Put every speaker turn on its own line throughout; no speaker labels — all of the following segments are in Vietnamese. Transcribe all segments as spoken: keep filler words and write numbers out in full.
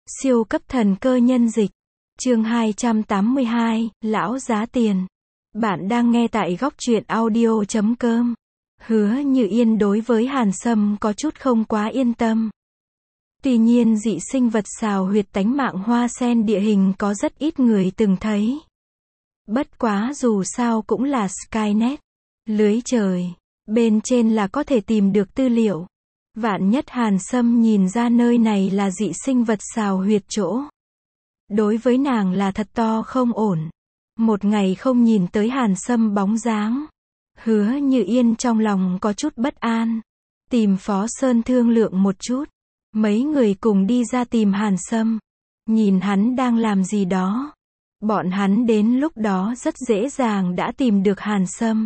Siêu cấp thần cơ nhân dịch. Chương hai trăm tám mươi hai, Lão giá tiền. Bạn đang nghe tại góc truyện audio chấm com. Hứa Như Yên đối với Hàn Sâm có chút không quá yên tâm. Tuy nhiên dị sinh vật xào huyệt tánh mạng hoa sen địa hình có rất ít người từng thấy. Bất quá dù sao cũng là Skynet. Lưới trời. Bên trên là có thể tìm được tư liệu. Vạn nhất Hàn Sâm nhìn ra nơi này là dị sinh vật xào huyệt chỗ. Đối với nàng là thật to không ổn. Một ngày không nhìn tới Hàn Sâm bóng dáng. Hứa Như Yên trong lòng có chút bất an. Tìm Phó Sơn thương lượng một chút. Mấy người cùng đi ra tìm Hàn Sâm. Nhìn hắn đang làm gì đó. Bọn hắn đến lúc đó rất dễ dàng đã tìm được Hàn Sâm.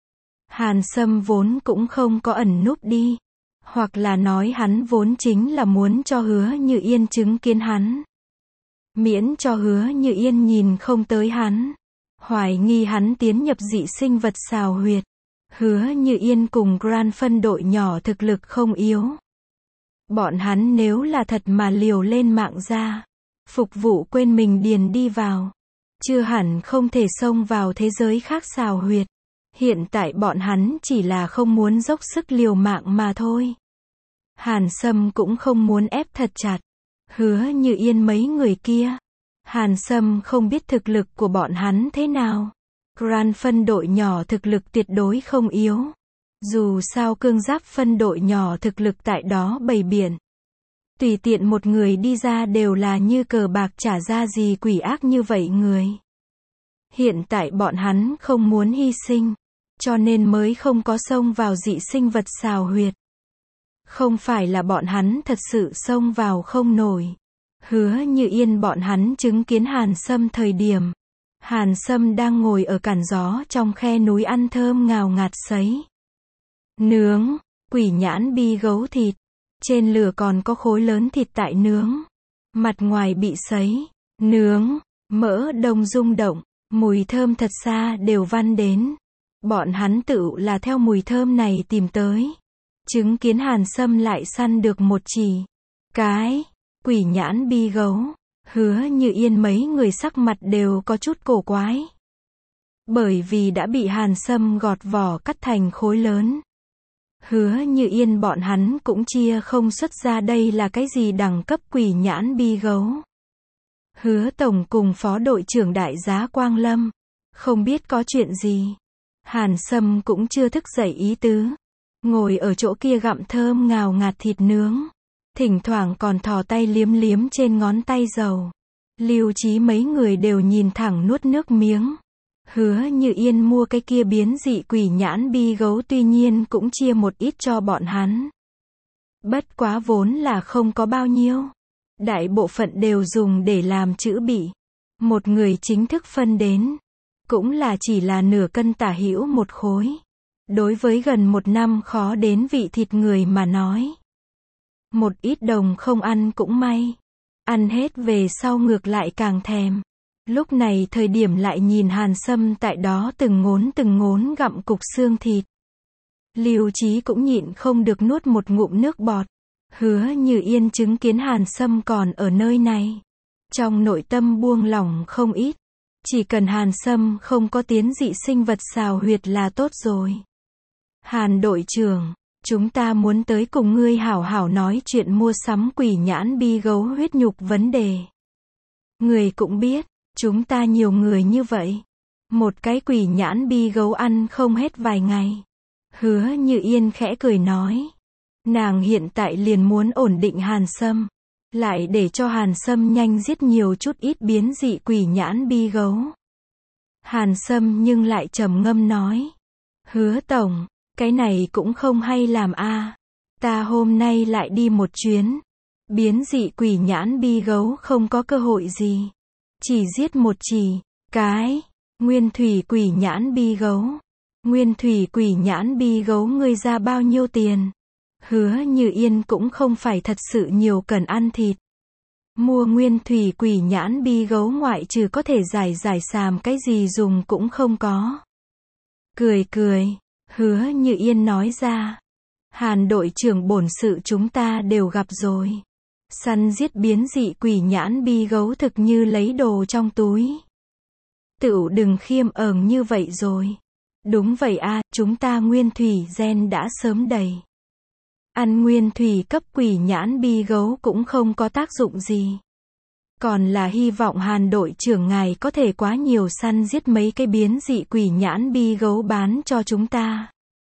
Hàn Sâm vốn cũng không có ẩn núp đi. Hoặc là nói hắn vốn chính là muốn cho Hứa Như Yên chứng kiến hắn. Miễn cho Hứa Như Yên nhìn không tới hắn. Hoài nghi hắn tiến nhập dị sinh vật xào huyệt. Hứa Như Yên cùng Grand phân đội nhỏ thực lực không yếu. Bọn hắn nếu là thật mà liều lên mạng ra. Phục vụ quên mình điền đi vào. Chưa hẳn không thể xông vào thế giới khác xào huyệt. Hiện tại bọn hắn chỉ là không muốn dốc sức liều mạng mà thôi. Hàn Sâm cũng không muốn ép thật chặt. Hứa Như Yên mấy người kia. Hàn Sâm không biết thực lực của bọn hắn thế nào. Grand phân đội nhỏ thực lực tuyệt đối không yếu. Dù sao cương giáp phân đội nhỏ thực lực tại đó bầy biển. Tùy tiện một người đi ra đều là như cờ bạc trả ra gì quỷ ác như vậy người. Hiện tại bọn hắn không muốn hy sinh. Cho nên mới không có xông vào dị sinh vật xào huyệt. Không phải là bọn hắn thật sự xông vào không nổi. Hứa Như Yên bọn hắn chứng kiến Hàn Sâm thời điểm. Hàn Sâm đang ngồi ở cản gió trong khe núi ăn thơm ngào ngạt sấy. Nướng, quỷ nhãn bi gấu thịt. Trên lửa còn có khối lớn thịt tại nướng. Mặt ngoài bị sấy, nướng, mỡ đông rung động, mùi thơm thật xa đều văng đến. Bọn hắn tự là theo mùi thơm này tìm tới. Chứng kiến Hàn Sâm lại săn được một chỉ cái quỷ nhãn bi gấu. Hứa Như Yên mấy người sắc mặt đều có chút cổ quái. Bởi vì đã bị Hàn Sâm gọt vỏ cắt thành khối lớn. Hứa Như Yên bọn hắn cũng chia không xuất ra đây là cái gì đẳng cấp quỷ nhãn bi gấu. Hứa Tổng cùng Phó đội trưởng Đại giá Quang Lâm. Không biết có chuyện gì. Hàn Sâm cũng chưa thức dậy ý tứ. Ngồi ở chỗ kia gặm thơm ngào ngạt thịt nướng. Thỉnh thoảng còn thò tay liếm liếm trên ngón tay dầu. Lưu Chí mấy người đều nhìn thẳng nuốt nước miếng. Hứa Như Yên mua cái kia biến dị quỷ nhãn bi gấu tuy nhiên cũng chia một ít cho bọn hắn. Bất quá vốn là không có bao nhiêu. Đại bộ phận đều dùng để làm chữ bị. Một người chính thức phân đến. Cũng là chỉ là nửa cân tả hữu một khối. Đối với gần một năm khó đến vị thịt người mà nói. Một ít đồng không ăn cũng may. Ăn hết về sau ngược lại càng thèm. Lúc này thời điểm lại nhìn Hàn Sâm tại đó từng ngốn từng ngốn gặm cục xương thịt. Lưu Chí cũng nhịn không được nuốt một ngụm nước bọt. Hứa Như Yên chứng kiến Hàn Sâm còn ở nơi này. Trong nội tâm buông lỏng không ít. Chỉ cần Hàn Sâm không có tiến dị sinh vật xào huyệt là tốt rồi. Hàn đội trưởng, chúng ta muốn tới cùng ngươi hảo hảo nói chuyện mua sắm quỷ nhãn bi gấu huyết nhục vấn đề. Người cũng biết, chúng ta nhiều người như vậy. Một cái quỷ nhãn bi gấu ăn không hết vài ngày. Hứa Như Yên khẽ cười nói. Nàng hiện tại liền muốn ổn định Hàn Sâm. Lại để cho Hàn Sâm nhanh giết nhiều chút ít biến dị quỷ nhãn bi gấu. Hàn Sâm nhưng lại trầm ngâm nói. Hứa Tổng, cái này cũng không hay làm a. À. Ta hôm nay lại đi một chuyến. Biến dị quỷ nhãn bi gấu không có cơ hội gì. Chỉ giết một chỉ, cái, nguyên thủy quỷ nhãn bi gấu. Nguyên thủy quỷ nhãn bi gấu ngươi ra bao nhiêu tiền? Hứa Như Yên cũng không phải thật sự nhiều cần ăn thịt. Mua nguyên thủy quỷ nhãn bi gấu ngoại trừ có thể giải giải xàm cái gì dùng cũng không có. Cười cười, Hứa Như Yên nói ra. Hàn đội trưởng bổn sự chúng ta đều gặp rồi. Săn giết biến dị quỷ nhãn bi gấu thực như lấy đồ trong túi. Tựu đừng khiêm ởng như vậy rồi. Đúng vậy a, chúng ta nguyên thủy gen đã sớm đầy. Ăn nguyên thủy cấp quỷ nhãn bi gấu cũng không có tác dụng gì. Còn là hy vọng Hàn đội trưởng ngài có thể quá nhiều săn giết mấy cái biến dị quỷ nhãn bi gấu bán cho chúng ta.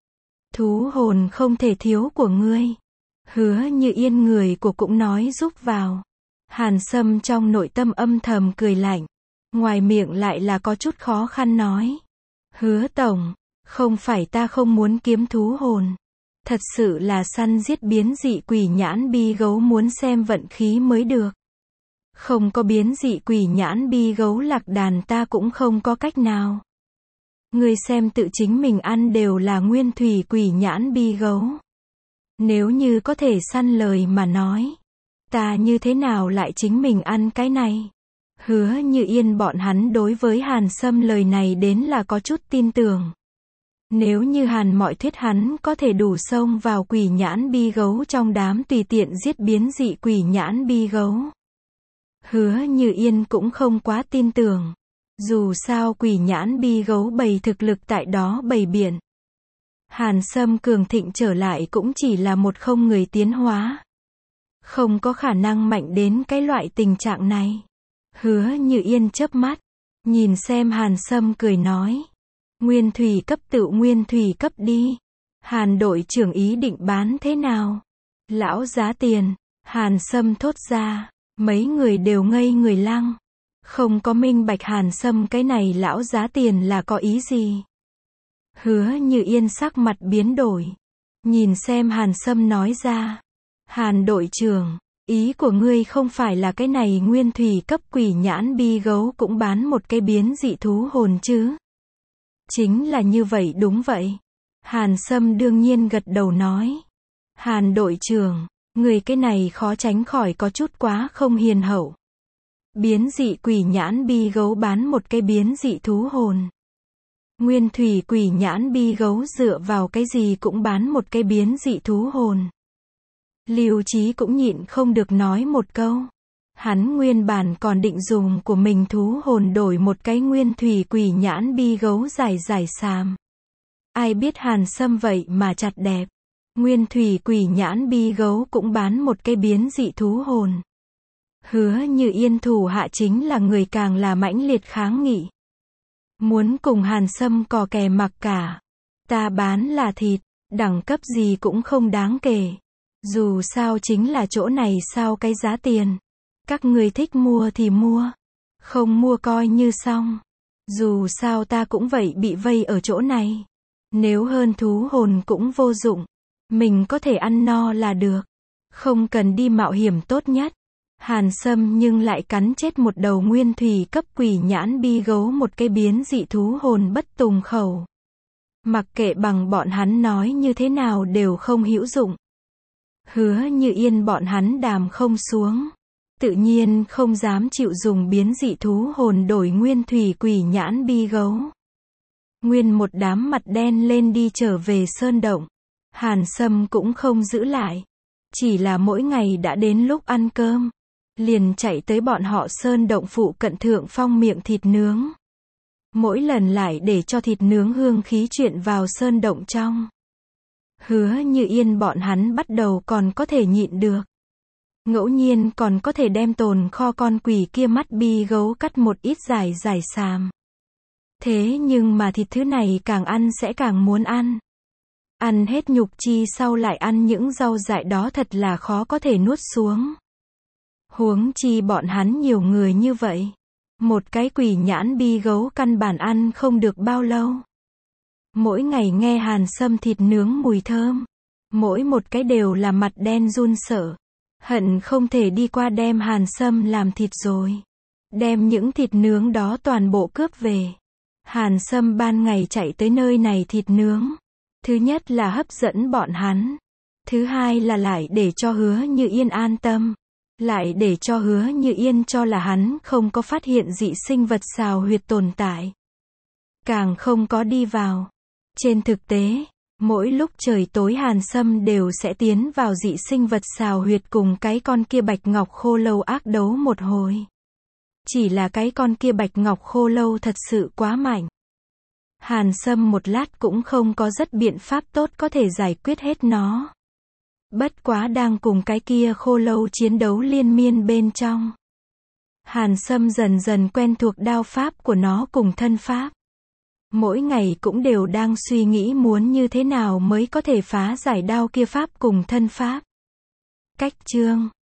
Thú hồn không thể thiếu của ngươi. Hứa Như Yên người của cũng nói giúp vào. Hàn Sâm trong nội tâm âm thầm cười lạnh. Ngoài miệng lại là có chút khó khăn nói. Hứa tổng, không phải ta không muốn kiếm thú hồn. Thật sự là săn giết biến dị quỷ nhãn bi gấu muốn xem vận khí mới được. Không có biến dị quỷ nhãn bi gấu lạc đàn ta cũng không có cách nào. Ngươi xem tự chính mình ăn đều là nguyên thủy quỷ nhãn bi gấu. Nếu như có thể săn lời mà nói, ta như thế nào lại chính mình ăn cái này? Hứa Như Yên bọn hắn đối với Hàn Sâm lời này đến là có chút tin tưởng. Nếu như Hàn mọi thuyết hắn có thể đủ xông vào quỷ nhãn bi gấu trong đám tùy tiện giết biến dị quỷ nhãn bi gấu. Hứa Như Yên cũng không quá tin tưởng. Dù sao quỷ nhãn bi gấu bày thực lực tại đó bày biển. Hàn Sâm cường thịnh trở lại cũng chỉ là một không người tiến hóa. Không có khả năng mạnh đến cái loại tình trạng này. Hứa Như Yên chớp mắt. Nhìn xem Hàn Sâm cười nói. Nguyên thủy cấp tự nguyên thủy cấp đi. Hàn đội trưởng ý định bán thế nào? Lão giá tiền. Hàn Sâm thốt ra. Mấy người đều ngây người lăng. Không có minh bạch Hàn Sâm cái này lão giá tiền là có ý gì. Hứa Như Yên sắc mặt biến đổi. Nhìn xem Hàn Sâm nói ra. Hàn đội trưởng, ý của ngươi không phải là cái này nguyên thủy cấp quỷ nhãn bi gấu cũng bán một cái biến dị thú hồn chứ? Chính là như vậy đúng vậy. Hàn Sâm đương nhiên gật đầu nói. Hàn đội trưởng, người cái này khó tránh khỏi có chút quá không hiền hậu. Biến dị quỷ nhãn bi gấu bán một cái biến dị thú hồn. Nguyên thủy quỷ nhãn bi gấu dựa vào cái gì cũng bán một cái biến dị thú hồn. Lưu Chí cũng nhịn không được nói một câu. Hắn nguyên bản còn định dùng của mình thú hồn đổi một cái nguyên thủy quỷ nhãn bi gấu dài dài xàm. Ai biết Hàn Sâm vậy mà chặt đẹp. Nguyên thủy quỷ nhãn bi gấu cũng bán một cái biến dị thú hồn. Hứa Như Yên thủ hạ chính là người càng là mãnh liệt kháng nghị. Muốn cùng Hàn Sâm cò kè mặc cả. Ta bán là thịt, đẳng cấp gì cũng không đáng kể. Dù sao chính là chỗ này sao cái giá tiền. Các người thích mua thì mua. Không mua coi như xong. Dù sao ta cũng vậy bị vây ở chỗ này. Nếu hơn thú hồn cũng vô dụng. Mình có thể ăn no là được. Không cần đi mạo hiểm tốt nhất. Hàn Sâm nhưng lại cắn chết một đầu nguyên thủy cấp quỷ nhãn bi gấu một cái biến dị thú hồn bất tùng khẩu. Mặc kệ bằng bọn hắn nói như thế nào đều không hữu dụng. Hứa Như Yên bọn hắn đàm không xuống. Tự nhiên không dám chịu dùng biến dị thú hồn đổi nguyên thủy quỷ nhãn bi gấu. Nguyên một đám mặt đen lên đi trở về sơn động. Hàn Sâm cũng không giữ lại. Chỉ là mỗi ngày đã đến lúc ăn cơm. Liền chạy tới bọn họ sơn động phụ cận Thượng Phong miệng thịt nướng. Mỗi lần lại để cho thịt nướng hương khí chuyển vào sơn động trong. Hứa Như Yên bọn hắn bắt đầu còn có thể nhịn được. Ngẫu nhiên còn có thể đem tồn kho con quỷ kia mắt bi gấu cắt một ít dài dài xàm. Thế nhưng mà thịt thứ này càng ăn sẽ càng muốn ăn. Ăn hết nhục chi sau lại ăn những rau dại đó thật là khó có thể nuốt xuống. Huống chi bọn hắn nhiều người như vậy. Một cái quỷ nhãn bi gấu căn bản ăn không được bao lâu. Mỗi ngày nghe Hàn Sâm thịt nướng mùi thơm. Mỗi một cái đều là mặt đen run sợ. Hận không thể đi qua đem Hàn Sâm làm thịt rồi. Đem những thịt nướng đó toàn bộ cướp về. Hàn Sâm ban ngày chạy tới nơi này thịt nướng. Thứ nhất là hấp dẫn bọn hắn. Thứ hai là lại để cho Hứa Như Yên an tâm. Lại để cho Hứa Như Yên cho là hắn không có phát hiện dị sinh vật xào huyệt tồn tại. Càng không có đi vào. Trên thực tế, Mỗi lúc trời tối Hàn Sâm đều sẽ tiến vào dị sinh vật xào huyệt cùng cái con kia bạch ngọc khô lâu ác đấu một hồi. Chỉ là cái con kia bạch ngọc khô lâu thật sự quá mạnh. Hàn Sâm một lát cũng không có rất biện pháp tốt có thể giải quyết hết nó. Bất quá đang cùng cái kia khô lâu chiến đấu liên miên bên trong. Hàn Sâm dần dần quen thuộc đao pháp của nó cùng thân pháp. Mỗi ngày cũng đều đang suy nghĩ muốn như thế nào mới có thể phá giải đao kia pháp cùng thân pháp. Cách chương